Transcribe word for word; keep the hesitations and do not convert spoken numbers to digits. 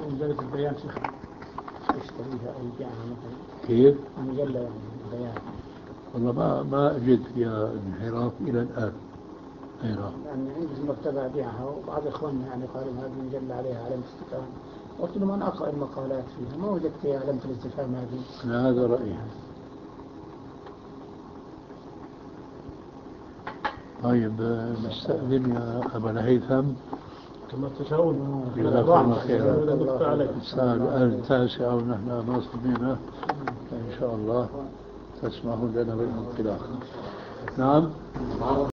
مجلة البيان شيخ اشتريها أو يبيعها مثلا؟ كيف؟ المجلة يعني البيان. والله ما ما أجد فيها انحراف إلى الآن. أي نعم. يعني عندي في المكتبة أبيعها، وبعض إخواننا يعني قالوا هذه المجلة عليها علامة استفهام، قلت لهم أنا أقرأ المقالات فيها ما وجدت فيها علامة الاستفهام هذه. أنا هذا رأيي. طيب نستأذن يا أبا الهيثم. كما تشاءون. جزاكم الله خيرا. الساعة الآن التاسعة ونحن ما صلينا، إن شاء الله تسمحوا لنا بالانطلاق. نعم.